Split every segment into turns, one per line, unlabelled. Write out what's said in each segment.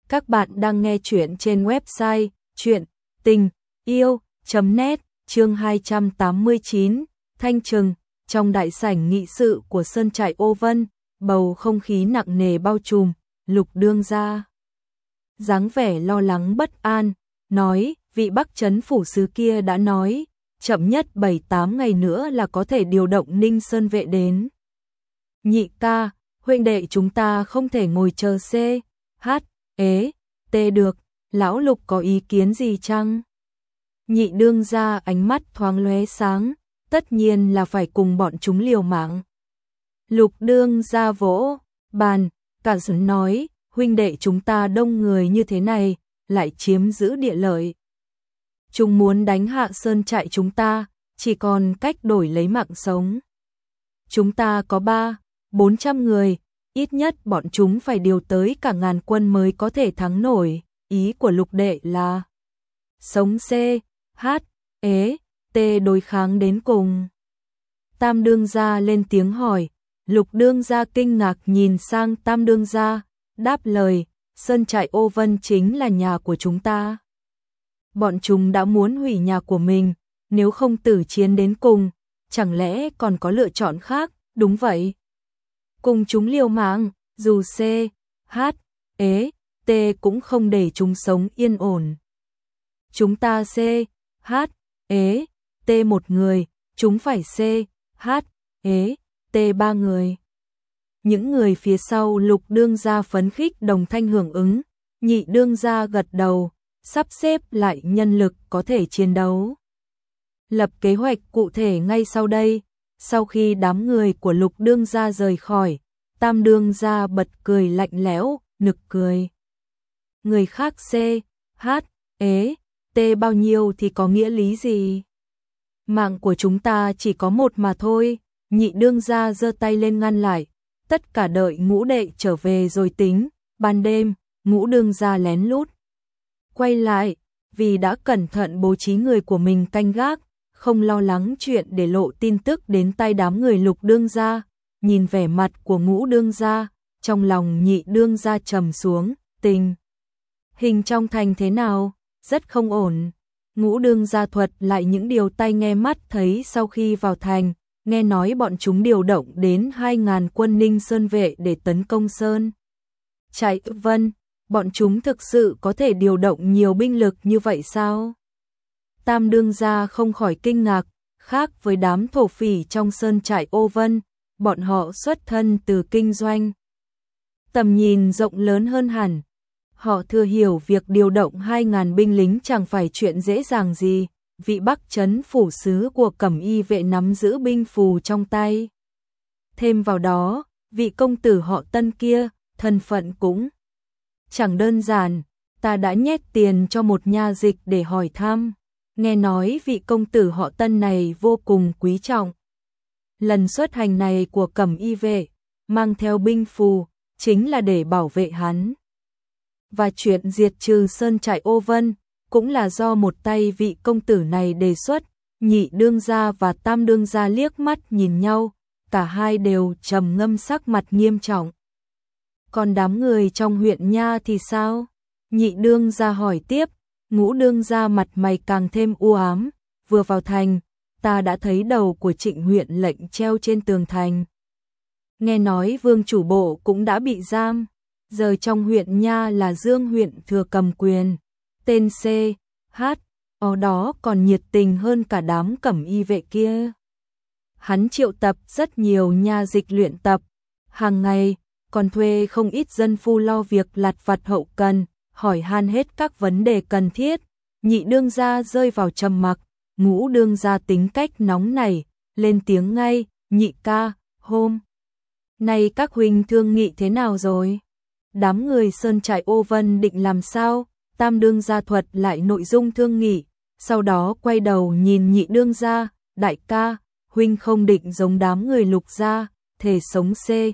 Các bạn đang nghe chuyện trên website chuyện tình yêu.net, chương 289, Thanh Trừng. Trong đại sảnh nghị sự của Sơn Trại Ô Vân, bầu không khí nặng nề bao trùm. Lục Đương gia dáng vẻ lo lắng bất an, nói vị Bắc Trấn phủ sứ kia đã nói, chậm nhất 7-8 ngày nữa là có thể điều động Ninh Sơn vệ đến. Nhị ca, huynh đệ chúng ta không thể ngồi chờ T được, lão Lục có ý kiến gì chăng? Nhị đương gia ánh mắt thoáng lóe sáng, tất nhiên là phải cùng bọn chúng liều mạng. Lục đương gia vỗ bàn, cả giận nói, huynh đệ chúng ta đông người như thế này, lại chiếm giữ địa lợi. Chúng muốn đánh hạ Sơn Trại chúng ta, chỉ còn cách đổi lấy mạng sống. Chúng ta có 300-400 người, ít nhất bọn chúng phải điều tới cả ngàn quân mới có thể thắng nổi. Ý của Lục đệ là sống đối kháng đến cùng. Tam đương gia lên tiếng hỏi, Lục đương gia kinh ngạc nhìn sang Tam đương gia, đáp lời, Sơn Trại Ô Vân chính là nhà của chúng ta. Bọn chúng đã muốn hủy nhà của mình, nếu không tử chiến đến cùng, chẳng lẽ còn có lựa chọn khác? Đúng vậy. Cùng chúng liều mạng, dù T cũng không để chúng sống yên ổn. Chúng ta T một người, chúng phải T 3 người. Những người phía sau Lục đương gia phấn khích đồng thanh hưởng ứng, nhị đương gia gật đầu, sắp xếp lại nhân lực có thể chiến đấu. Lập kế hoạch cụ thể ngay sau đây. Sau khi đám người của Lục đương gia rời khỏi, Tam đương gia bật cười lạnh lẽo, nực cười. Người khác T bao nhiêu thì có nghĩa lý gì? Mạng của chúng ta chỉ có một mà thôi. Nhị đương gia giơ tay lên ngăn lại, tất cả đợi Ngũ đệ trở về rồi tính. Ban đêm, Ngũ đương gia lén lút quay lại, vì đã cẩn thận bố trí người của mình canh gác, không lo lắng chuyện để lộ tin tức đến tay đám người Lục đương gia. Nhìn vẻ mặt của Ngũ đương gia, trong lòng nhị đương gia trầm xuống, tình hình trong thành thế nào? Rất không ổn. Ngũ đương gia thuật lại những điều tai nghe mắt thấy sau khi vào thành, nghe nói bọn chúng điều động đến 2.000 quân Ninh Sơn vệ để tấn công Sơn Trại Vân. Bọn chúng thực sự có thể điều động nhiều binh lực như vậy sao? Tam đương gia không khỏi kinh ngạc, khác với đám thổ phỉ trong Sơn Trại Ô Vân, bọn họ xuất thân từ kinh doanh. Tầm nhìn rộng lớn hơn hẳn. Họ thừa hiểu việc điều động 2.000 binh lính chẳng phải chuyện dễ dàng gì, vị Bắc Trấn phủ sứ của Cẩm Y vệ nắm giữ binh phù trong tay. Thêm vào đó, vị công tử họ Tân kia, thân phận cũng chẳng đơn giản, ta đã nhét tiền cho một nha dịch để hỏi thăm. Nghe nói vị công tử họ Tân này vô cùng quý trọng. Lần xuất hành này của Cẩm Y vệ, mang theo binh phù, chính là để bảo vệ hắn. Và chuyện diệt trừ Sơn Trại Ô Vân, cũng là do một tay vị công tử này đề xuất. Nhị đương gia và Tam đương gia liếc mắt nhìn nhau, cả hai đều trầm ngâm sắc mặt nghiêm trọng. Còn đám người trong huyện nha thì sao? Nhị đương gia hỏi tiếp. Ngũ đương gia mặt mày càng thêm u ám, vừa vào thành, ta đã thấy đầu của Trịnh huyện lệnh treo trên tường thành. Nghe nói vương chủ bộ cũng đã bị giam, giờ trong huyện nha là Dương huyện thừa cầm quyền. Tên ở đó còn nhiệt tình hơn cả đám Cẩm Y vệ kia. Hắn triệu tập rất nhiều nha dịch luyện tập, hàng ngày còn thuê không ít dân phu lo việc lặt vặt hậu cần, hỏi han hết các vấn đề cần thiết. Nhị đương gia rơi vào trầm mặc, Ngũ đương gia tính cách nóng nảy, lên tiếng ngay, nhị ca, hôm nay các huynh thương nghị thế nào rồi? Đám người Sơn Trại Ô Vân định làm sao? Tam đương gia thuật lại nội dung thương nghị, sau đó quay đầu nhìn nhị đương gia, đại ca, huynh không định giống đám người Lục gia, thể sống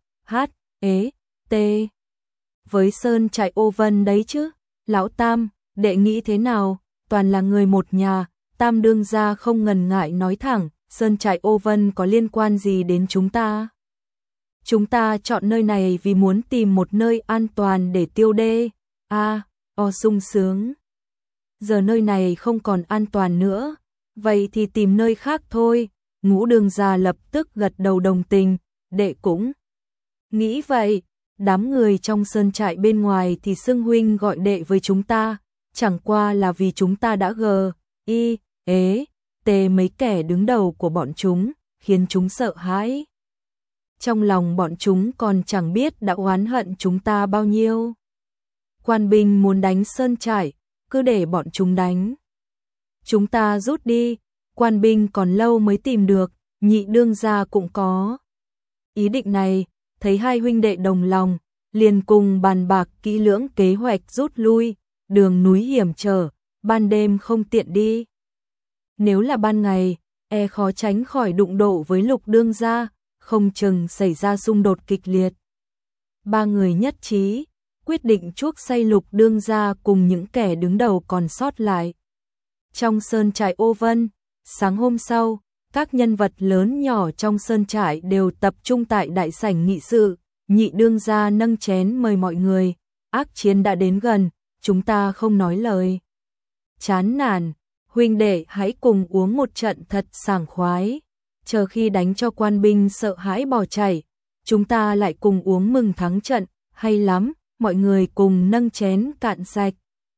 T với Sơn Trại Ô Vân đấy chứ? Lão Tam, đệ nghĩ thế nào? Toàn là người một nhà. Tam đương gia không ngần ngại nói thẳng, Sơn Trại Ô Vân có liên quan gì đến chúng ta? Chúng ta chọn nơi này vì muốn tìm một nơi an toàn để tiêu đê. Sung sướng. Giờ nơi này không còn an toàn nữa, vậy thì tìm nơi khác thôi. Ngũ Đường gia lập tức gật đầu đồng tình, đệ cũng nghĩ vậy. Đám người trong sơn trại bên ngoài thì xưng huynh gọi đệ với chúng ta, chẳng qua là vì chúng ta đã tê mấy kẻ đứng đầu của bọn chúng, khiến chúng sợ hãi. Trong lòng bọn chúng còn chẳng biết đã oán hận chúng ta bao nhiêu. Quan binh muốn đánh sơn trại, cứ để bọn chúng đánh. Chúng ta rút đi, quan binh còn lâu mới tìm được. Nhị Đương gia cũng có ý định này, thấy hai huynh đệ đồng lòng, liền cùng bàn bạc kỹ lưỡng kế hoạch rút lui. Đường núi hiểm trở, ban đêm không tiện đi. Nếu là ban ngày, khó tránh khỏi đụng độ với Lục Đương gia, không chừng xảy ra xung đột kịch liệt. Ba người nhất trí, quyết định chuốc say Lục Đương gia cùng những kẻ đứng đầu còn sót lại. Trong sơn trại Ô Vân, sáng hôm sau, các nhân vật lớn nhỏ trong sơn trại đều tập trung tại đại sảnh nghị sự. Nhị Đương gia nâng chén mời mọi người, ác chiến đã đến gần, chúng ta không nói lời chán nản, huynh đệ hãy cùng uống một trận thật sảng khoái, chờ khi đánh cho quan binh sợ hãi bỏ chạy, chúng ta lại cùng uống mừng thắng trận, hay lắm. Mọi người cùng nâng chén cạn sạch.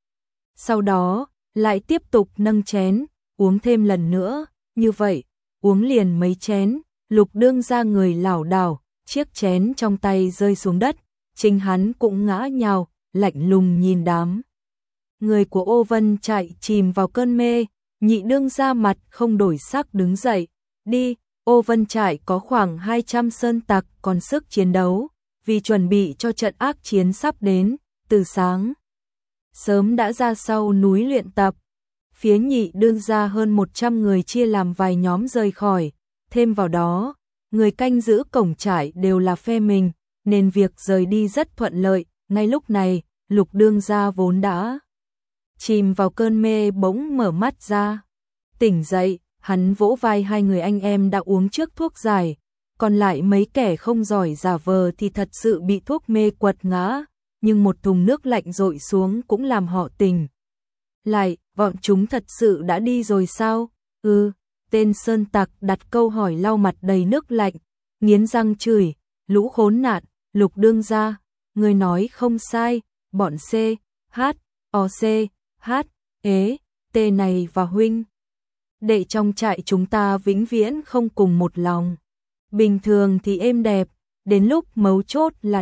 Sau đó, lại tiếp tục nâng chén, uống thêm lần nữa, như vậy, uống liền mấy chén, Lục Đương gia người lảo đảo, chiếc chén trong tay rơi xuống đất, chính hắn cũng ngã nhào, lạnh lùng nhìn đám. Người của Ô Vân chạy chìm vào cơn mê, Nhị Đương gia mặt không đổi sắc đứng dậy, đi, Ô Vân trại có khoảng 200 sơn tặc còn sức chiến đấu. Vì chuẩn bị cho trận ác chiến sắp đến, từ sáng sớm đã ra sau núi luyện tập. Phía Nhị Đương gia hơn 100 người chia làm vài nhóm rời khỏi, thêm vào đó, người canh giữ cổng trại đều là phe mình, nên việc rời đi rất thuận lợi. Ngay lúc này, Lục Đương gia vốn đã chìm vào cơn mê bỗng mở mắt ra. Tỉnh dậy, hắn vỗ vai hai người anh em đã uống trước thuốc giải. Còn lại mấy kẻ không giỏi giả vờ thì thật sự bị thuốc mê quật ngã, nhưng một thùng nước lạnh dội xuống cũng làm họ tỉnh lại. Bọn chúng thật sự đã đi rồi sao? Tên sơn tặc đặt câu hỏi lau mặt đầy nước lạnh, nghiến răng chửi, lũ khốn nạn. Lục Đương gia, người nói không sai, bọn T này và huynh đệ trong trại chúng ta vĩnh viễn không cùng một lòng. Bình thường thì êm đẹp, đến lúc mấu chốt là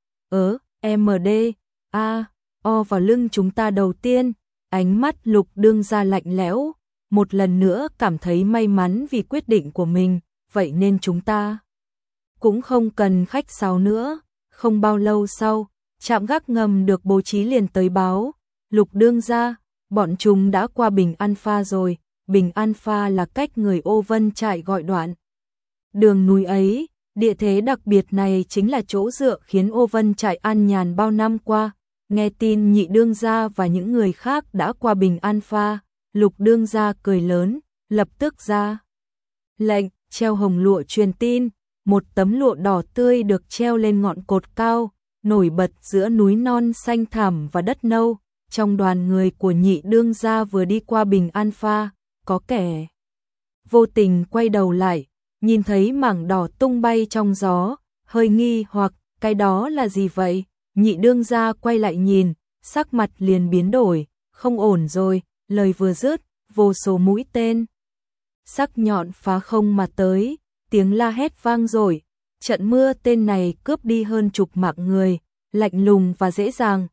vào lưng chúng ta đầu tiên. Ánh mắt Lục Đương gia lạnh lẽo, một lần nữa cảm thấy may mắn vì quyết định của mình, vậy nên chúng ta cũng không cần khách sáo nữa. Không bao lâu sau, trạm gác ngầm được bố trí liền tới báo, Lục Đương gia, bọn chúng đã qua Bình An Pha rồi. Bình An Pha là cách người Ô Vân trại gọi đoạn đường núi ấy, địa thế đặc biệt này chính là chỗ dựa khiến Ô Vân trại an nhàn bao năm qua. Nghe tin Nhị Đương gia và những người khác đã qua Bình An Pha, Lục Đương gia cười lớn, lập tức ra lệnh treo hồng lụa truyền tin. Một tấm lụa đỏ tươi được treo lên ngọn cột cao, nổi bật giữa núi non xanh thẳm và đất nâu. Trong đoàn người của Nhị Đương gia vừa đi qua Bình An Pha, có kẻ vô tình quay đầu lại, nhìn thấy mảng đỏ tung bay trong gió, hơi nghi hoặc, cái đó là gì vậy? Nhị Đương gia quay lại nhìn, sắc mặt liền biến đổi, không ổn rồi. Lời vừa dứt, vô số mũi tên sắc nhọn phá không mà tới, tiếng la hét vang dội. Trận mưa tên này cướp đi hơn chục mạng người, lạnh lùng và dễ dàng,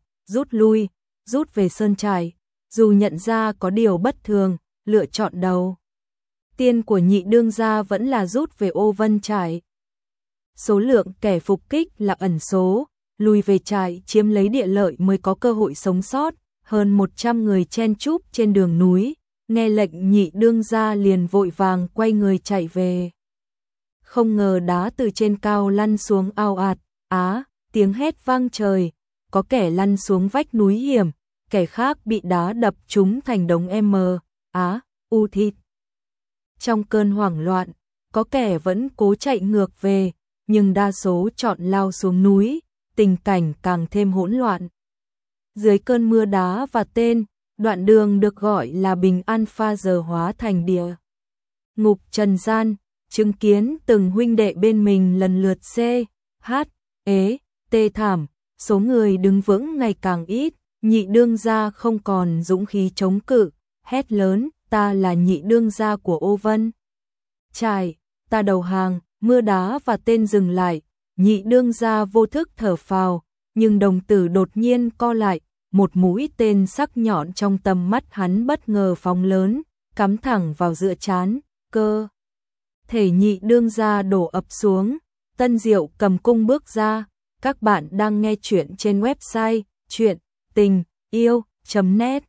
rút về sơn trại. Dù nhận ra có điều bất thường, lựa chọn đầu tiên của Nhị Đương gia vẫn là rút về Ô Vân trại. Số lượng kẻ phục kích là ẩn số, lùi về trại chiếm lấy địa lợi mới có cơ hội sống sót. Hơn 100 người chen chúc trên đường núi, nghe lệnh Nhị Đương gia liền vội vàng quay người chạy về. Không ngờ đá từ trên cao lăn xuống ào ạt, tiếng hét vang trời, có kẻ lăn xuống vách núi hiểm, kẻ khác bị đá đập trúng thành đống thịt. Trong cơn hoảng loạn, có kẻ vẫn cố chạy ngược về, nhưng đa số chọn lao xuống núi, tình cảnh càng thêm hỗn loạn. dưới cơn mưa đá và tên, đoạn đường được gọi là bình an pha giờ hóa thành địa ngục trần gian, chứng kiến từng huynh đệ bên mình lần lượt tê thảm, số người đứng vững ngày càng ít, Nhị đương gia không còn dũng khí chống cự, hét lớn, ta là nhị đương gia của Ô Vân Trải, ta đầu hàng, mưa đá và tên dừng lại, nhị đương gia vô thức thở phào, nhưng đồng tử đột nhiên co lại, một mũi tên sắc nhọn trong tầm mắt hắn bất ngờ phóng lớn, cắm thẳng vào giữa trán, cơ thể nhị đương gia đổ ập xuống. Tân Diệu cầm cung bước ra. Các bạn đang nghe chuyện trên website truyện tình yêu.net